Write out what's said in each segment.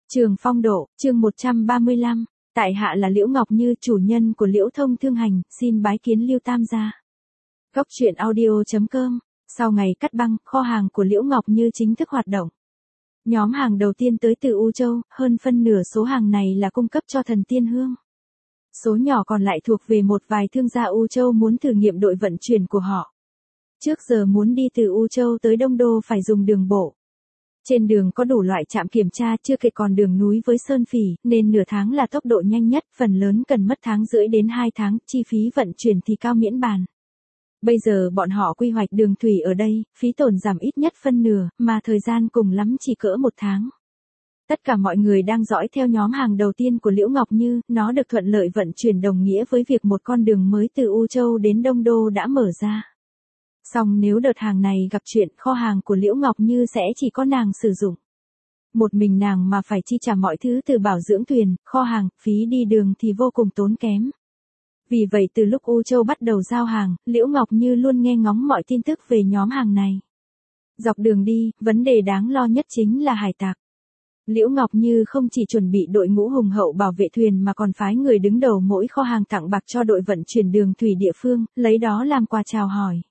Trường Phong Độ, chương 135, tại hạ là Liễu Ngọc Như, chủ nhân của Liễu Thông Thương Hành, xin bái kiến Lưu Tam gia. Góc truyện audio.com. Sau ngày cắt băng, kho hàng của Liễu Ngọc Như chính thức hoạt động. Nhóm hàng đầu tiên tới từ U Châu, hơn phân nửa số hàng này là cung cấp cho Thần Tiên Hương. Số nhỏ còn lại thuộc về một vài thương gia U Châu muốn thử nghiệm đội vận chuyển của họ. Trước giờ muốn đi từ U Châu tới Đông Đô phải dùng đường bộ. Trên đường có đủ loại trạm kiểm tra, chưa kể còn đường núi với sơn phỉ, nên nửa tháng là tốc độ nhanh nhất, phần lớn cần mất tháng rưỡi đến 2 tháng, chi phí vận chuyển thì cao miễn bàn. Bây giờ bọn họ quy hoạch đường thủy ở đây, phí tổn giảm ít nhất phân nửa, mà thời gian cùng lắm chỉ cỡ 1 tháng. Tất cả mọi người đang dõi theo nhóm hàng đầu tiên của Liễu Ngọc Như, nó được thuận lợi vận chuyển đồng nghĩa với việc một con đường mới từ U Châu đến Đông Đô đã mở ra. Song nếu đợt hàng này gặp chuyện, kho hàng của Liễu Ngọc Như sẽ chỉ có nàng sử dụng. Một mình nàng mà phải chi trả mọi thứ từ bảo dưỡng thuyền, kho hàng, phí đi đường thì vô cùng tốn kém. Vì vậy từ lúc U Châu bắt đầu giao hàng, Liễu Ngọc Như luôn nghe ngóng mọi tin tức về nhóm hàng này. Dọc đường đi, vấn đề đáng lo nhất chính là hải tặc. Liễu Ngọc Như không chỉ chuẩn bị đội ngũ hùng hậu bảo vệ thuyền mà còn phái người đứng đầu mỗi kho hàng tặng bạc cho đội vận chuyển đường thủy địa phương, lấy đó làm quà chào hỏi.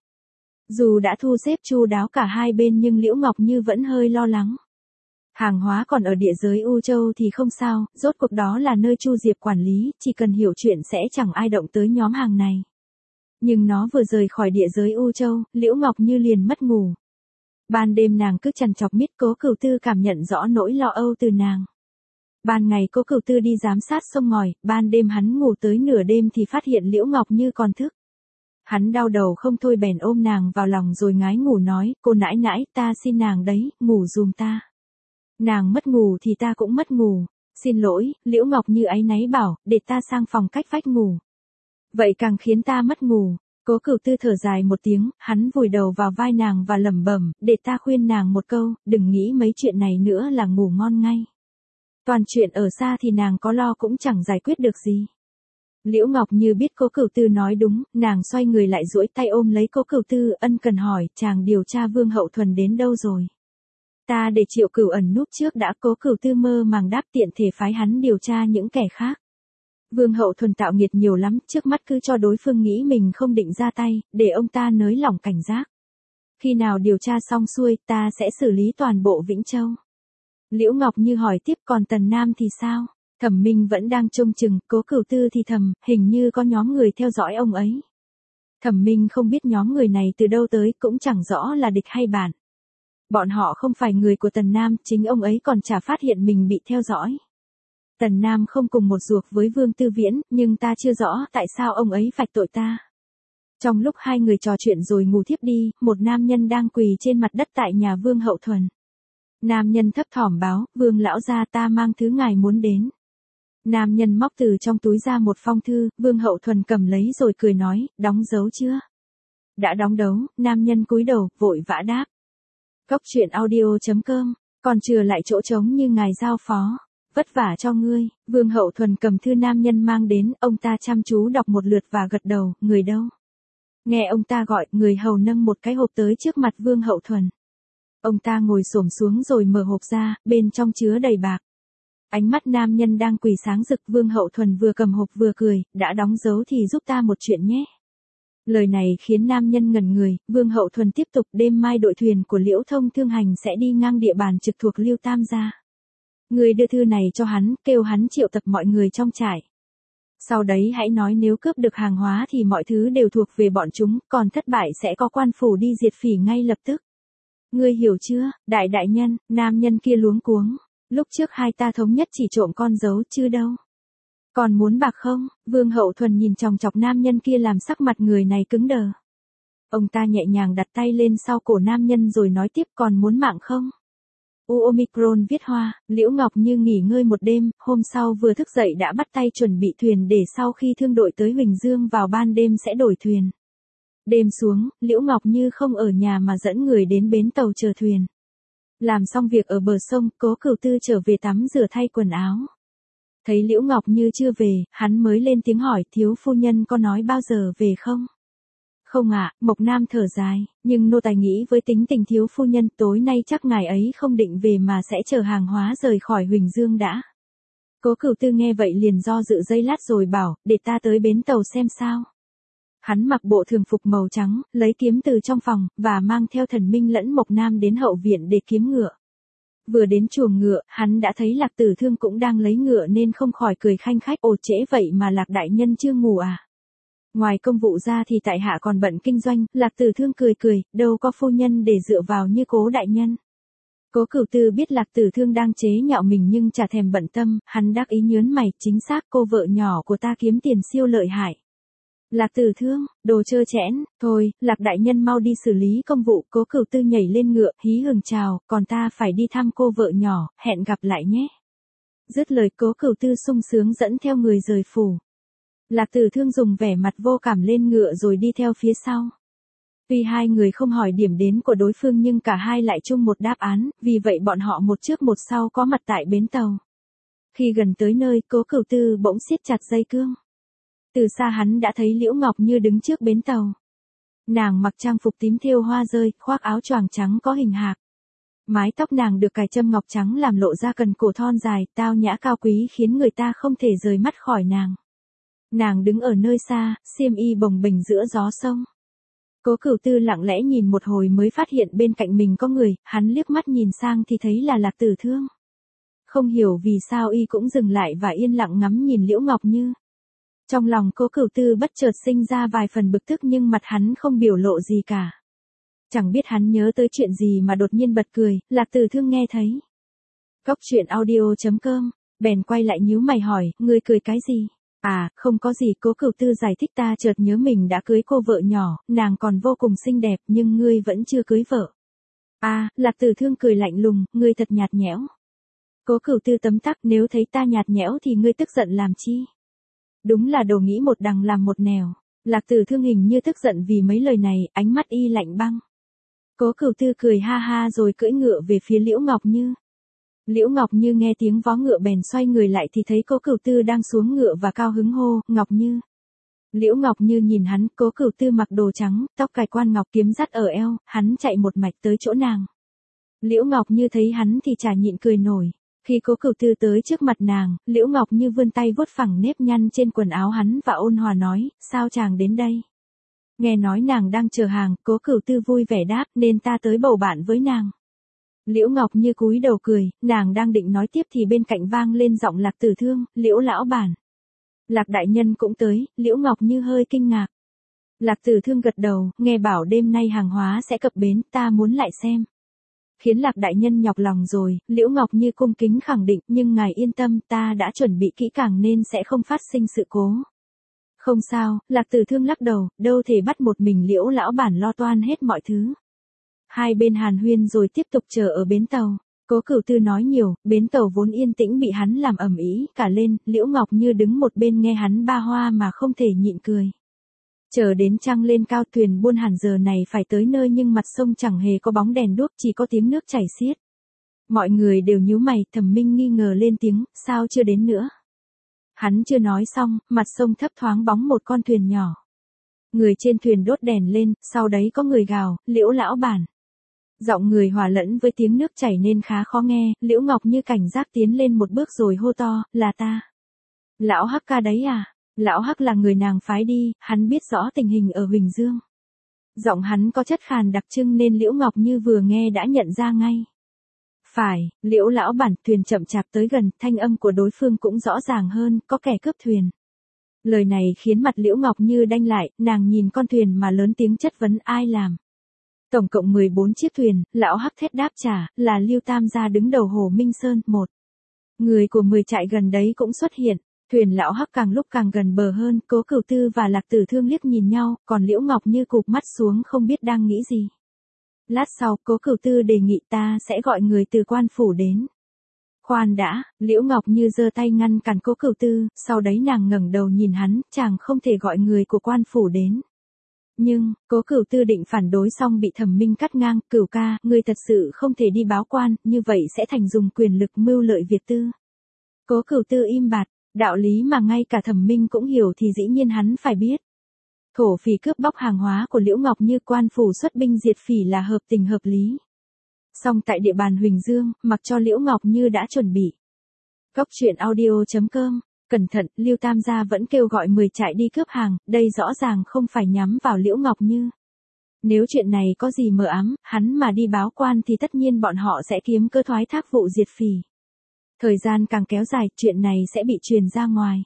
Dù đã thu xếp chu đáo cả hai bên nhưng Liễu Ngọc Như vẫn hơi lo lắng. Hàng hóa còn ở địa giới U Châu thì không sao, rốt cuộc đó là nơi Chu Diệp quản lý, chỉ cần hiểu chuyện sẽ chẳng ai động tới nhóm hàng này. Nhưng nó vừa rời khỏi địa giới U Châu, Liễu Ngọc Như liền mất ngủ. Ban đêm nàng cứ trằn trọc miết, Cố Cửu Tư cảm nhận rõ nỗi lo âu từ nàng. Ban ngày Cố Cửu Tư đi giám sát sông ngòi, ban đêm hắn ngủ tới nửa đêm thì phát hiện Liễu Ngọc Như còn thức. Hắn đau đầu không thôi bèn ôm nàng vào lòng rồi ngái ngủ nói, cô nãi nãi, ta xin nàng đấy, ngủ giùm ta. Nàng mất ngủ thì ta cũng mất ngủ. Xin lỗi, Liễu Ngọc Như áy náy bảo, để ta sang phòng cách vách ngủ. Vậy càng khiến ta mất ngủ. Cố Cửu Tư thở dài một tiếng, hắn vùi đầu vào vai nàng và lẩm bẩm, để ta khuyên nàng một câu, đừng nghĩ mấy chuyện này nữa là ngủ ngon ngay. Toàn chuyện ở xa thì nàng có lo cũng chẳng giải quyết được gì. Liễu Ngọc Như biết Cố Cửu Tư nói đúng, nàng xoay người lại duỗi tay ôm lấy Cố Cửu Tư, ân cần hỏi, chàng điều tra Vương Hậu Thuần đến đâu rồi? Ta để Triệu Cửu ẩn núp trước đã. Cố Cửu Tư mơ màng đáp, tiện thể phái hắn điều tra những kẻ khác. Vương Hậu Thuần tạo nghiệt nhiều lắm, trước mắt cứ cho đối phương nghĩ mình không định ra tay, để ông ta nới lỏng cảnh giác. Khi nào điều tra xong xuôi, ta sẽ xử lý toàn bộ Vĩnh Châu. Liễu Ngọc Như hỏi tiếp, còn Tần Nam thì sao? Thẩm Minh vẫn đang trông chừng. Cố Cửu Tư thì thầm, hình như có nhóm người theo dõi ông ấy. Thẩm Minh không biết nhóm người này từ đâu tới, cũng chẳng rõ là địch hay bạn. Bọn họ không phải người của Tần Nam, chính ông ấy còn chả phát hiện mình bị theo dõi. Tần Nam không cùng một ruột với Vương Tư Viễn, nhưng ta chưa rõ tại sao ông ấy phạch tội ta. Trong lúc hai người trò chuyện rồi ngủ thiếp đi, một nam nhân đang quỳ trên mặt đất tại nhà Vương Hậu Thuần. Nam nhân thấp thỏm báo, Vương lão gia, ta mang thứ ngài muốn đến. Nam nhân móc từ trong túi ra một phong thư, Vương Hậu Thuần cầm lấy rồi cười nói, đóng dấu chưa? Đã đóng dấu. Nam nhân cúi đầu, vội vã đáp. Góc truyện audio.com, còn chừa lại chỗ trống như ngài giao phó. Vất vả cho ngươi. Vương Hậu Thuần cầm thư nam nhân mang đến, ông ta chăm chú đọc một lượt và gật đầu, người đâu? Nghe ông ta gọi, người hầu nâng một cái hộp tới trước mặt Vương Hậu Thuần. Ông ta ngồi xổm xuống rồi mở hộp ra, bên trong chứa đầy bạc. Ánh mắt nam nhân đang quỳ sáng rực. Vương Hậu Thuần vừa cầm hộp vừa cười, đã đóng dấu thì giúp ta một chuyện nhé. Lời này khiến nam nhân ngẩn người. Vương Hậu Thuần tiếp tục, đêm mai đội thuyền của Liễu Thông Thương Hành sẽ đi ngang địa bàn trực thuộc Lưu Tam gia. Người đưa thư này cho hắn, kêu hắn triệu tập mọi người trong trại. Sau đấy hãy nói nếu cướp được hàng hóa thì mọi thứ đều thuộc về bọn chúng, còn thất bại sẽ có quan phủ đi diệt phỉ ngay lập tức. Ngươi hiểu chưa, đại nhân? Nam nhân kia luống cuống. Lúc trước hai ta thống nhất chỉ trộm con dấu chứ đâu. Còn muốn bạc không? Vương Hậu Thuần nhìn chòng chọc nam nhân kia làm sắc mặt người này cứng đờ. Ông ta nhẹ nhàng đặt tay lên sau cổ nam nhân rồi nói tiếp, còn muốn mạng không? Omicron viết hoa. Liễu Ngọc Như nghỉ ngơi một đêm, hôm sau vừa thức dậy đã bắt tay chuẩn bị thuyền để sau khi thương đội tới Huỳnh Dương vào ban đêm sẽ đổi thuyền. Đêm xuống, Liễu Ngọc Như không ở nhà mà dẫn người đến bến tàu chờ thuyền. Làm xong việc ở bờ sông, Cố Cửu Tư trở về tắm rửa thay quần áo. Thấy Liễu Ngọc Như chưa về, hắn mới lên tiếng hỏi, thiếu phu nhân có nói bao giờ về không? Không ạ, Mộc Nam thở dài, nhưng nô tài nghĩ với tính tình thiếu phu nhân tối nay chắc ngài ấy không định về mà sẽ chở hàng hóa rời khỏi Huỳnh Dương đã. Cố Cửu Tư nghe vậy liền do dự giây lát rồi bảo, để ta tới bến tàu xem sao. Hắn mặc bộ thường phục màu trắng, lấy kiếm từ trong phòng, và mang theo Thần Minh lẫn Mộc Nam đến hậu viện để kiếm ngựa. Vừa đến chuồng ngựa, hắn đã thấy Lạc Tử Thương cũng đang lấy ngựa nên không khỏi cười khanh khách, ồ trễ vậy mà Lạc đại nhân chưa ngủ à. Ngoài công vụ ra thì tại hạ còn bận kinh doanh, Lạc Tử Thương cười cười, đâu có phu nhân để dựa vào như Cố đại nhân. Cố Cửu Tư biết Lạc Tử Thương đang chế nhạo mình nhưng chả thèm bận tâm, hắn đắc ý nhớn mày, chính xác cô vợ nhỏ của ta kiếm tiền siêu lợi hại. Lạc Tử Thương, đồ trơ trẽn, thôi, Lạc đại nhân mau đi xử lý công vụ. Cố Cửu Tư nhảy lên ngựa, hí hửng chào, còn ta phải đi thăm cô vợ nhỏ, hẹn gặp lại nhé. Dứt lời Cố Cửu Tư sung sướng dẫn theo người rời phủ. Lạc Tử Thương dùng vẻ mặt vô cảm lên ngựa rồi đi theo phía sau. Tuy hai người không hỏi điểm đến của đối phương nhưng cả hai lại chung một đáp án, vì vậy bọn họ một trước một sau có mặt tại bến tàu. Khi gần tới nơi, Cố Cửu Tư bỗng siết chặt dây cương. Từ xa hắn đã thấy Liễu Ngọc Như đứng trước bến tàu. Nàng mặc trang phục tím thêu hoa rơi, khoác áo choàng trắng có hình hạc. Mái tóc nàng được cài châm ngọc trắng làm lộ ra cần cổ thon dài, tao nhã cao quý khiến người ta không thể rời mắt khỏi nàng. Nàng đứng ở nơi xa, xiêm y bồng bềnh giữa gió sông. Cố Cửu Tư lặng lẽ nhìn một hồi mới phát hiện bên cạnh mình có người, hắn liếc mắt nhìn sang thì thấy là Lạc Tử Thương. Không hiểu vì sao y cũng dừng lại và yên lặng ngắm nhìn Liễu Ngọc Như. Trong lòng Cố Cửu Tư bất chợt sinh ra vài phần bực tức nhưng mặt hắn không biểu lộ gì cả. Chẳng biết hắn nhớ tới chuyện gì mà đột nhiên bật cười, Lạc Tử Thương nghe thấy. Cóc truyện audio.com, bèn quay lại nhíu mày hỏi, ngươi cười cái gì? À, không có gì. Cố Cửu Tư giải thích, ta chợt nhớ mình đã cưới cô vợ nhỏ, nàng còn vô cùng xinh đẹp nhưng ngươi vẫn chưa cưới vợ. À, Lạc Tử Thương cười lạnh lùng, ngươi thật nhạt nhẽo. Cố Cửu Tư tấm tắc, nếu thấy ta nhạt nhẽo thì ngươi tức giận làm chi? Đúng là đồ nghĩ một đằng làm một nẻo. Lạc Tử Thương hình như tức giận vì mấy lời này, ánh mắt y lạnh băng. Cố Cửu Tư cười ha ha rồi cưỡi ngựa về phía Liễu Ngọc Như. Liễu Ngọc Như nghe tiếng vó ngựa bèn xoay người lại thì thấy Cố Cửu Tư đang xuống ngựa và cao hứng hô, Ngọc Như. Liễu Ngọc Như nhìn hắn, Cố Cửu Tư mặc đồ trắng, tóc cài quan ngọc, kiếm dắt ở eo, hắn chạy một mạch tới chỗ nàng. Liễu Ngọc Như thấy hắn thì chả nhịn cười nổi. Khi Cố Cửu Tư tới trước mặt nàng, Liễu Ngọc Như vươn tay vuốt phẳng nếp nhăn trên quần áo hắn và ôn hòa nói, sao chàng đến đây? Nghe nói nàng đang chờ hàng, Cố Cửu Tư vui vẻ đáp, nên ta tới bầu bạn với nàng. Liễu Ngọc Như cúi đầu cười, nàng đang định nói tiếp thì bên cạnh vang lên giọng Lạc Tử Thương, Liễu lão bản. Lạc đại nhân cũng tới, Liễu Ngọc Như hơi kinh ngạc. Lạc Tử Thương gật đầu, nghe bảo đêm nay hàng hóa sẽ cập bến, ta muốn lại xem. Khiến Lạc đại nhân nhọc lòng rồi, Liễu Ngọc Như cung kính khẳng định, nhưng ngài yên tâm, ta đã chuẩn bị kỹ càng nên sẽ không phát sinh sự cố. Không sao, Lạc Tử Thương lắc đầu, đâu thể bắt một mình Liễu lão bản lo toan hết mọi thứ. Hai bên hàn huyên rồi tiếp tục chờ ở bến tàu. Cố Cửu Tư nói nhiều, bến tàu vốn yên tĩnh bị hắn làm ầm ĩ cả lên, Liễu Ngọc Như đứng một bên nghe hắn ba hoa mà không thể nhịn cười. Chờ đến trăng lên cao, thuyền buôn hẳn giờ này phải tới nơi nhưng mặt sông chẳng hề có bóng đèn đuốc, chỉ có tiếng nước chảy xiết. Mọi người đều nhíu mày, Thẩm Minh nghi ngờ lên tiếng, sao chưa đến nữa? Hắn chưa nói xong, mặt sông thấp thoáng bóng một con thuyền nhỏ. Người trên thuyền đốt đèn lên, sau đấy có người gào, Liễu lão bản. Giọng người hòa lẫn với tiếng nước chảy nên khá khó nghe, Liễu Ngọc Như cảnh giác tiến lên một bước rồi hô to, là ta. Lão Hắc ca đấy à? Lão Hắc là người nàng phái đi, hắn biết rõ tình hình ở Huỳnh Dương. Giọng hắn có chất khàn đặc trưng nên Liễu Ngọc Như vừa nghe đã nhận ra ngay. Phải, Liễu lão bản. Thuyền chậm chạp tới gần, thanh âm của đối phương cũng rõ ràng hơn, có kẻ cướp thuyền. Lời này khiến mặt Liễu Ngọc Như đanh lại, nàng nhìn con thuyền mà lớn tiếng chất vấn ai làm. Tổng cộng 14 chiếc thuyền, lão Hắc thét đáp trả, là Lưu Tam gia đứng đầu Hồ Minh Sơn. Một người của 10 trại gần đấy cũng xuất hiện. Thuyền lão Hắc càng lúc càng gần bờ hơn, Cố Cửu Tư và Lạc Tử Thương liếc nhìn nhau, còn Liễu Ngọc Như cụp mắt xuống không biết đang nghĩ gì. Lát sau, Cố Cửu Tư đề nghị ta sẽ gọi người từ quan phủ đến. Khoan đã, Liễu Ngọc Như giơ tay ngăn cản Cố Cửu Tư, sau đấy nàng ngẩng đầu nhìn hắn, chàng không thể gọi người của quan phủ đến. Nhưng, Cố Cửu Tư định phản đối xong bị Thẩm Minh cắt ngang, Cửu ca, ngươi thật sự không thể đi báo quan, như vậy sẽ thành dùng quyền lực mưu lợi Việt tư. Cố Cửu Tư im bặt, đạo lý mà ngay cả Thẩm Minh cũng hiểu thì dĩ nhiên hắn phải biết. Thổ phỉ cướp bóc hàng hóa của Liễu Ngọc Như, quan phủ xuất binh diệt phỉ là hợp tình hợp lý. Song tại địa bàn Huỳnh Dương, mặc cho Liễu Ngọc Như đã chuẩn bị. Góc truyện audio.com, cẩn thận, Lưu Tam gia vẫn kêu gọi 10 trại đi cướp hàng, đây rõ ràng không phải nhắm vào Liễu Ngọc Như. Nếu chuyện này có gì mờ ám, hắn mà đi báo quan thì tất nhiên bọn họ sẽ kiếm cơ thoái thác vụ diệt phỉ. Thời gian càng kéo dài, chuyện này sẽ bị truyền ra ngoài.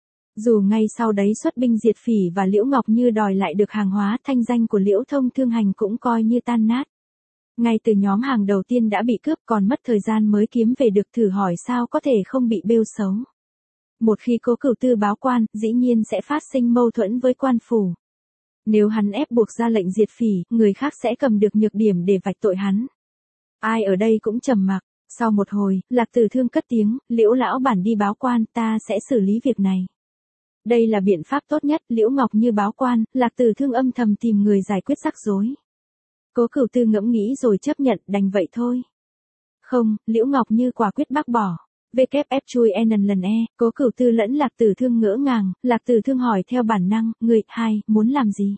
Dù ngay sau đấy xuất binh diệt phỉ và Liễu Ngọc Như đòi lại được hàng hóa, thanh danh của Liễu Thông Thương Hành cũng coi như tan nát. Ngay từ nhóm hàng đầu tiên đã bị cướp, còn mất thời gian mới kiếm về được, thử hỏi sao có thể không bị bêu xấu. Một khi Cố Cửu Tư báo quan, dĩ nhiên sẽ phát sinh mâu thuẫn với quan phủ. Nếu hắn ép buộc ra lệnh diệt phỉ, người khác sẽ cầm được nhược điểm để vạch tội hắn. Ai ở đây cũng trầm mặc. Sau một hồi, Lạc Tử Thương cất tiếng, Liễu lão bản đi báo quan, ta sẽ xử lý việc này. Đây là biện pháp tốt nhất. Liễu Ngọc Như báo quan, Lạc Tử Thương âm thầm tìm người giải quyết rắc rối. Cố Cửu Tư ngẫm nghĩ rồi chấp nhận, đành vậy thôi. Không, Liễu Ngọc Như quả quyết bác bỏ. WF chui lần e, Cố Cửu Tư lẫn Lạc Tử Thương ngỡ ngàng, Lạc Tử Thương hỏi theo bản năng, người, muốn làm gì?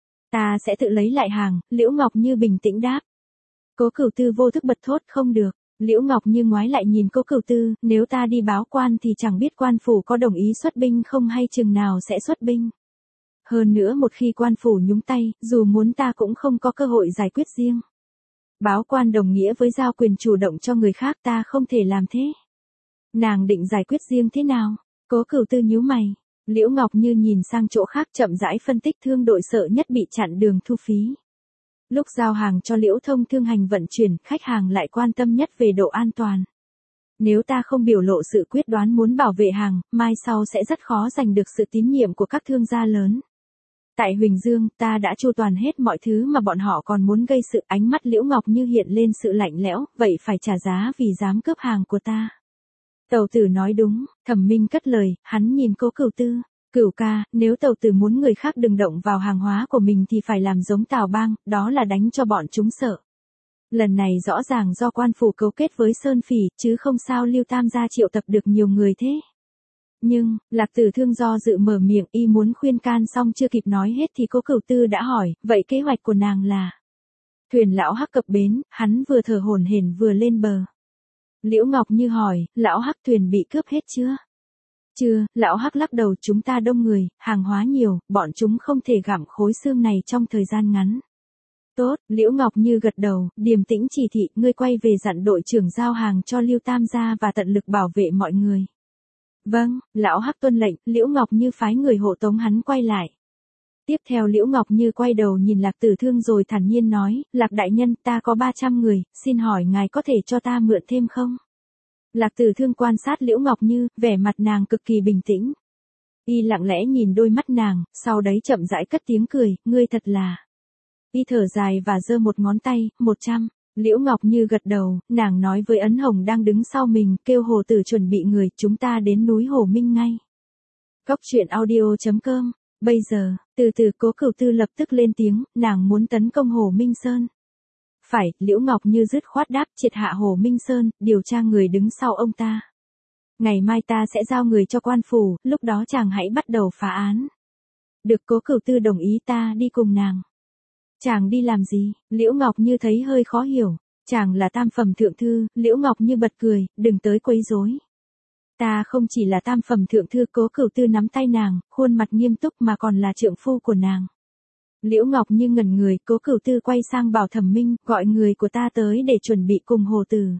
Ta sẽ tự lấy lại hàng, Liễu Ngọc Như bình tĩnh đáp. Cố Cửu Tư vô thức bật thốt, không được. Liễu Ngọc Như ngoái lại nhìn Cố Cửu Tư, nếu ta đi báo quan thì chẳng biết quan phủ có đồng ý xuất binh không hay chừng nào sẽ xuất binh. Hơn nữa một khi quan phủ nhúng tay, dù muốn ta cũng không có cơ hội giải quyết riêng. Báo quan đồng nghĩa với giao quyền chủ động cho người khác, ta không thể làm thế. Nàng định giải quyết riêng thế nào? Cố Cửu Tư nhíu mày. Liễu Ngọc Như nhìn sang chỗ khác chậm rãi phân tích, thương đội sợ nhất bị chặn đường thu phí. Lúc giao hàng cho Liễu Thông Thương Hành vận chuyển, khách hàng lại quan tâm nhất về độ an toàn. Nếu ta không biểu lộ sự quyết đoán muốn bảo vệ hàng, mai sau sẽ rất khó giành được sự tín nhiệm của các thương gia lớn. Tại Huỳnh Dương, ta đã chu toàn hết mọi thứ mà bọn họ còn muốn gây sự. Ánh mắt Liễu Ngọc Như hiện lên sự lạnh lẽo, vậy phải trả giá vì dám cướp hàng của ta. Tẩu tử nói đúng, Thẩm Minh cất lời, hắn nhìn Cố Cửu Tư. Cửu ca, nếu tẩu tử muốn người khác đừng động vào hàng hóa của mình thì phải làm giống Tào Bang, đó là đánh cho bọn chúng sợ. Lần này rõ ràng do quan phủ cấu kết với Sơn Phỉ, chứ không sao Lưu Tam gia triệu tập được nhiều người thế. Nhưng, Lạc Tử Thương do dự mở miệng, y muốn khuyên can xong chưa kịp nói hết thì Cố Cửu Tư đã hỏi, vậy kế hoạch của nàng là? Thuyền lão Hắc cập bến, hắn vừa thở hổn hển vừa lên bờ. Liễu Ngọc Như hỏi, lão Hắc thuyền bị cướp hết chưa? Chưa, lão Hắc lắc đầu, chúng ta đông người, hàng hóa nhiều, bọn chúng không thể gặm khối xương này trong thời gian ngắn. Tốt, Liễu Ngọc Như gật đầu, điềm tĩnh chỉ thị, ngươi quay về dặn đội trưởng giao hàng cho Lưu Tam gia và tận lực bảo vệ mọi người. Vâng, lão Hắc tuân lệnh, Liễu Ngọc Như phái người hộ tống hắn quay lại. Tiếp theo Liễu Ngọc Như quay đầu nhìn Lạc Tử Thương rồi thản nhiên nói, Lạc đại nhân, ta có 300 người, xin hỏi ngài có thể cho ta mượn thêm không? Lạc Tử Thương quan sát Liễu Ngọc Như, vẻ mặt nàng cực kỳ bình tĩnh. Y lặng lẽ nhìn đôi mắt nàng, sau đấy chậm rãi cất tiếng cười, ngươi thật là. Y thở dài và giơ một ngón tay, 100. Liễu Ngọc Như gật đầu, nàng nói với Ấn Hồng đang đứng sau mình, kêu Hồ Tử chuẩn bị người, chúng ta đến núi Hồ Minh ngay. Góc truyện audio.com. Bây giờ, từ từ Cố Cửu Tư lập tức lên tiếng, nàng muốn tấn công Hồ Minh Sơn. Phải, Liễu Ngọc Như dứt khoát đáp, triệt hạ Hồ Minh Sơn, điều tra người đứng sau ông ta. Ngày mai ta sẽ giao người cho quan phủ, lúc đó chàng hãy bắt đầu phá án. Được, Cố Cửu Tư đồng ý, ta đi cùng nàng. Chàng đi làm gì? Liễu Ngọc Như thấy hơi khó hiểu. Chàng là tam phẩm thượng thư, Liễu Ngọc Như bật cười, đừng tới quấy rối. Ta không chỉ là tam phẩm thượng thư, Cố Cửu Tư nắm tay nàng, khuôn mặt nghiêm túc, mà còn là trượng phu của nàng. Liễu Ngọc Như ngẩn người, Cố Cửu Tư quay sang bảo Thẩm Minh, gọi người của ta tới để chuẩn bị cùng Hồ Tử.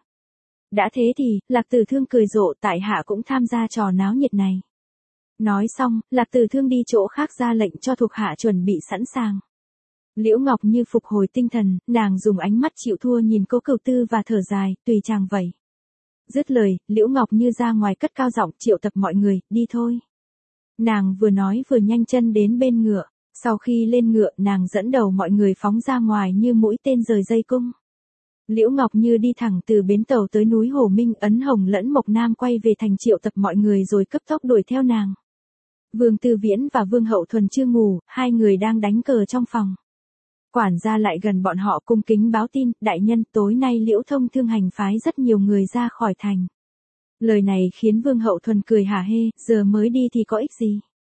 Đã thế thì, Lạc Tử Thương cười rộ, tại hạ cũng tham gia trò náo nhiệt này. Nói xong, Lạc Tử Thương đi chỗ khác ra lệnh cho thuộc hạ chuẩn bị sẵn sàng. Liễu Ngọc Như phục hồi tinh thần, nàng dùng ánh mắt chịu thua nhìn Cố Cửu Tư và thở dài, tùy chàng vậy. Dứt lời, Liễu Ngọc Như ra ngoài cất cao giọng, triệu tập mọi người, đi thôi. Nàng vừa nói vừa nhanh chân đến bên ngựa. Sau khi lên ngựa, nàng dẫn đầu mọi người phóng ra ngoài như mũi tên rời dây cung. Liễu Ngọc Như đi thẳng từ bến tàu tới núi Hồ Minh, Ấn Hồng lẫn Mộc Nam quay về thành triệu tập mọi người rồi cấp tốc đuổi theo nàng. Vương Tư Viễn và Vương Hậu Thuần chưa ngủ, hai người đang đánh cờ trong phòng. Quản gia lại gần bọn họ cung kính báo tin, đại nhân, tối nay Liễu Thông Thương Hành phái rất nhiều người ra khỏi thành. Lời này khiến Vương Hậu Thuần cười hả hê, giờ mới đi thì có ích gì?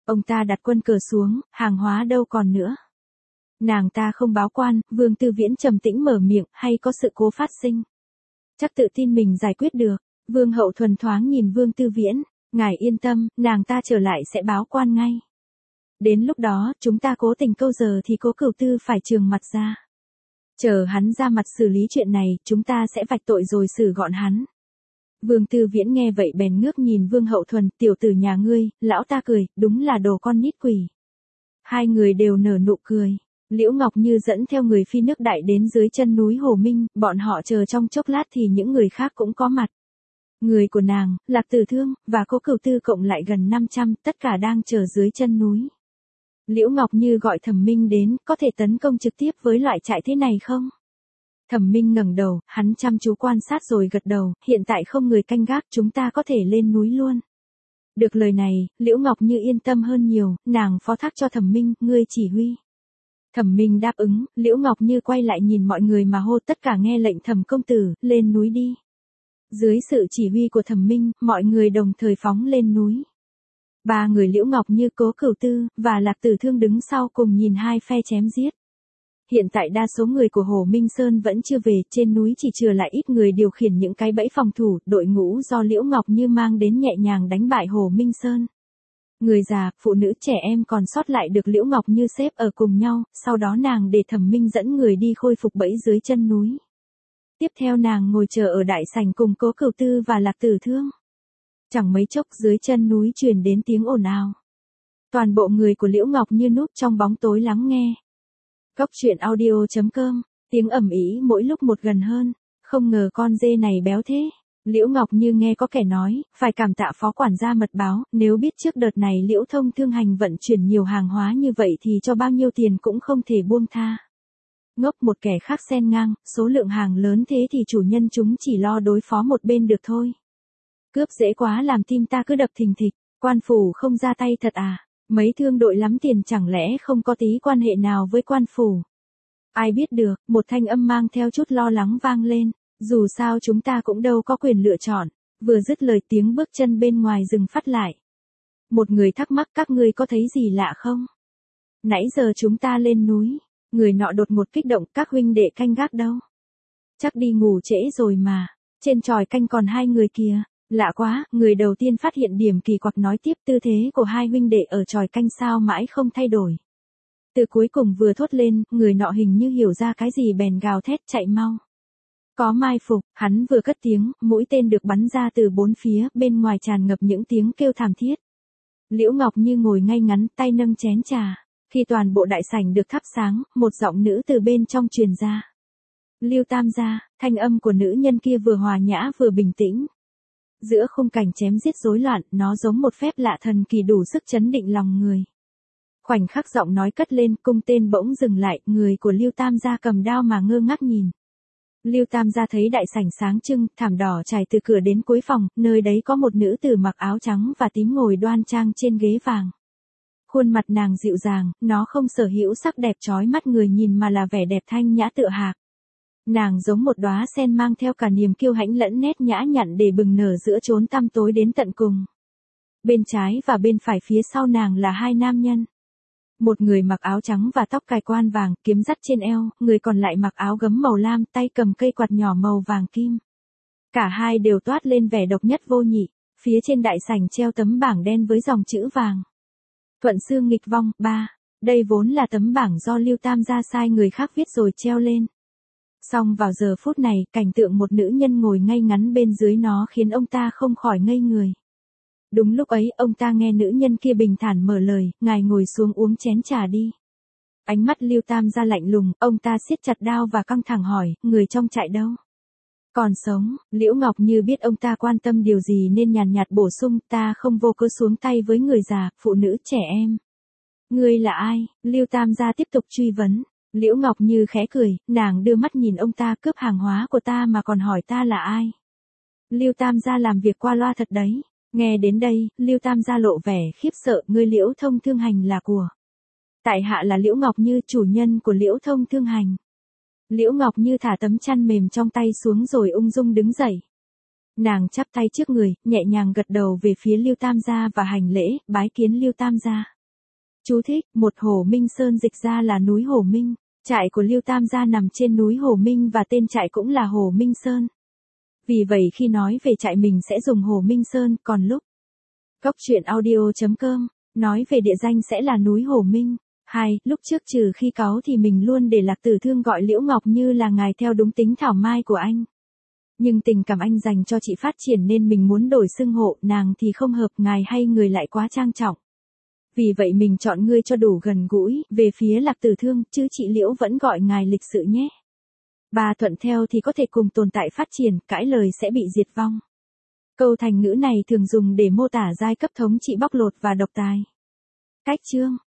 Ông ta đặt quân cờ xuống, hàng hóa đâu còn nữa. Nàng ta không báo quan, Vương Tư Viễn trầm tĩnh mở miệng, hay có sự cố phát sinh. Chắc tự tin mình giải quyết được. Vương Hậu Thuần thoáng nhìn Vương Tư Viễn, ngài yên tâm, nàng ta trở lại sẽ báo quan ngay. Đến lúc đó, chúng ta cố tình câu giờ thì Cố Cửu Tư phải trường mặt ra. Chờ hắn ra mặt xử lý chuyện này, chúng ta sẽ vạch tội rồi xử gọn hắn. Vương Tư Viễn nghe vậy bèn ngước nhìn Vương Hậu Thuần, tiểu tử nhà ngươi, lão ta cười, đúng là đồ con nít quỷ. Hai người đều nở nụ cười. Liễu Ngọc Như dẫn theo người phi nước đại đến dưới chân núi Hồ Minh, bọn họ chờ trong chốc lát thì những người khác cũng có mặt. Người của nàng, Lạc Tử Thương, và Cố Cửu Tư cộng lại gần 500, tất cả đang chờ dưới chân núi. Liễu Ngọc Như gọi Thẩm Minh đến, có thể tấn công trực tiếp với loại trại thế này không? Thẩm Minh ngẩng đầu, hắn chăm chú quan sát rồi gật đầu, hiện tại không người canh gác, chúng ta có thể lên núi luôn. Được lời này, Liễu Ngọc Như yên tâm hơn nhiều, nàng phó thác cho Thẩm Minh, ngươi chỉ huy. Thẩm Minh đáp ứng, Liễu Ngọc Như quay lại nhìn mọi người mà hô tất cả nghe lệnh Thẩm công tử, lên núi đi. Dưới sự chỉ huy của Thẩm Minh, mọi người đồng thời phóng lên núi. Ba người Liễu Ngọc Như, Cố Cửu Tư, và Lạc Tử Thương đứng sau cùng nhìn hai phe chém giết. Hiện tại đa số người của Hồ Minh Sơn vẫn chưa về, trên núi chỉ chừa lại ít người điều khiển những cái bẫy phòng thủ, đội ngũ do Liễu Ngọc Như mang đến nhẹ nhàng đánh bại Hồ Minh Sơn. Người già, phụ nữ, trẻ em còn sót lại được Liễu Ngọc Như xếp ở cùng nhau, sau đó nàng để Thẩm Minh dẫn người đi khôi phục bẫy dưới chân núi. Tiếp theo nàng ngồi chờ ở đại sảnh cùng Cố Cửu Tư và Lạc Tử Thương. Chẳng mấy chốc dưới chân núi truyền đến tiếng ồn ào. Toàn bộ người của Liễu Ngọc Như núp trong bóng tối lắng nghe. Góc truyện audio.com, tiếng ầm ĩ mỗi lúc một gần hơn, không ngờ con dê này béo thế. Liễu Ngọc Như nghe có kẻ nói, phải cảm tạ phó quản gia mật báo, nếu biết trước đợt này Liễu Thông Thương Hành vận chuyển nhiều hàng hóa như vậy thì cho bao nhiêu tiền cũng không thể buông tha. Ngốc, một kẻ khác xen ngang, số lượng hàng lớn thế thì chủ nhân chúng chỉ lo đối phó một bên được thôi. Cướp dễ quá làm tim ta cứ đập thình thịch, quan phủ không ra tay thật à, mấy thương đội lắm tiền chẳng lẽ không có tí quan hệ nào với quan phủ. Ai biết được, một thanh âm mang theo chút lo lắng vang lên, dù sao chúng ta cũng đâu có quyền lựa chọn, vừa dứt lời tiếng bước chân bên ngoài dừng phát lại. Một người thắc mắc các ngươi có thấy gì lạ không? Nãy giờ chúng ta lên núi, người nọ đột ngột kích động các huynh đệ canh gác đâu? Chắc đi ngủ trễ rồi mà, trên chòi canh còn hai người kìa. Lạ quá, người đầu tiên phát hiện điểm kỳ quặc nói tiếp tư thế của hai huynh đệ ở chòi canh sao mãi không thay đổi. Từ cuối cùng vừa thốt lên, người nọ hình như hiểu ra cái gì bèn gào thét chạy mau. Có mai phục, hắn vừa cất tiếng, mũi tên được bắn ra từ bốn phía, bên ngoài tràn ngập những tiếng kêu thảm thiết. Liễu Ngọc Như ngồi ngay ngắn, tay nâng chén trà. Khi toàn bộ đại sảnh được thắp sáng, một giọng nữ từ bên trong truyền ra. Lưu Tam gia, thanh âm của nữ nhân kia vừa hòa nhã vừa bình tĩnh. Giữa khung cảnh chém giết rối loạn, nó giống một phép lạ thần kỳ đủ sức chấn định lòng người. Khoảnh khắc giọng nói cất lên, cung tên bỗng dừng lại, người của Lưu Tam gia cầm đao mà ngơ ngác nhìn. Lưu Tam gia thấy đại sảnh sáng trưng, thảm đỏ trải từ cửa đến cuối phòng, nơi đấy có một nữ tử mặc áo trắng và tím ngồi đoan trang trên ghế vàng. Khuôn mặt nàng dịu dàng, nó không sở hữu sắc đẹp chói mắt người nhìn mà là vẻ đẹp thanh nhã tựa hạc. Nàng giống một đóa sen mang theo cả niềm kiêu hãnh lẫn nét nhã nhặn để bừng nở giữa chốn tăm tối đến tận cùng. Bên trái và bên phải phía sau nàng là hai nam nhân. Một người mặc áo trắng và tóc cài quan vàng, kiếm dắt trên eo, người còn lại mặc áo gấm màu lam, tay cầm cây quạt nhỏ màu vàng kim. Cả hai đều toát lên vẻ độc nhất vô nhị, phía trên đại sảnh treo tấm bảng đen với dòng chữ vàng. Thuận xương nghịch vong, 3. Đây vốn là tấm bảng do Lưu Tam gia sai người khác viết rồi treo lên. Song vào giờ phút này, cảnh tượng một nữ nhân ngồi ngay ngắn bên dưới nó khiến ông ta không khỏi ngây người. Đúng lúc ấy, ông ta nghe nữ nhân kia bình thản mở lời, ngài ngồi xuống uống chén trà đi. Ánh mắt Lưu Tam gia lạnh lùng, ông ta siết chặt đao và căng thẳng hỏi, người trong trại đâu? Còn sống, Liễu Ngọc Như biết ông ta quan tâm điều gì nên nhàn nhạt bổ sung, ta không vô cớ xuống tay với người già, phụ nữ, trẻ em. Ngươi là ai? Lưu Tam gia tiếp tục truy vấn. Liễu Ngọc Như khẽ cười, nàng đưa mắt nhìn ông ta cướp hàng hóa của ta mà còn hỏi ta là ai. Lưu Tam gia làm việc qua loa thật đấy. Nghe đến đây, Lưu Tam gia lộ vẻ khiếp sợ, ngươi Liễu Thông Thương Hành là của. Tại hạ là Liễu Ngọc Như, chủ nhân của Liễu Thông Thương Hành. Liễu Ngọc Như thả tấm chăn mềm trong tay xuống rồi ung dung đứng dậy. Nàng chắp tay trước người, nhẹ nhàng gật đầu về phía Lưu Tam gia và hành lễ, bái kiến Lưu Tam gia. Chú thích, một Hồ Minh Sơn dịch ra là núi Hồ Minh. Trại của Lưu Tam gia nằm trên núi Hồ Minh và tên trại cũng là Hồ Minh Sơn. Vì vậy khi nói về trại mình sẽ dùng Hồ Minh Sơn, còn lúc Góc truyện audio.com nói về địa danh sẽ là núi Hồ Minh. 2. Lúc trước trừ khi cáu thì mình luôn để Lạc Tử Thương gọi Liễu Ngọc Như là ngài theo đúng tính thảo mai của anh. Nhưng tình cảm anh dành cho chị phát triển nên mình muốn đổi xưng hộ, nàng thì không hợp, ngài hay người lại quá trang trọng. Vì vậy mình chọn ngươi cho đủ gần gũi, về phía Lạc Tử Thương, chứ chị Liễu vẫn gọi ngài lịch sự nhé. 3. Thuận theo thì có thể cùng tồn tại phát triển, cãi lời sẽ bị diệt vong. Câu thành ngữ này thường dùng để mô tả giai cấp thống trị bóc lột và độc tài. Cách chương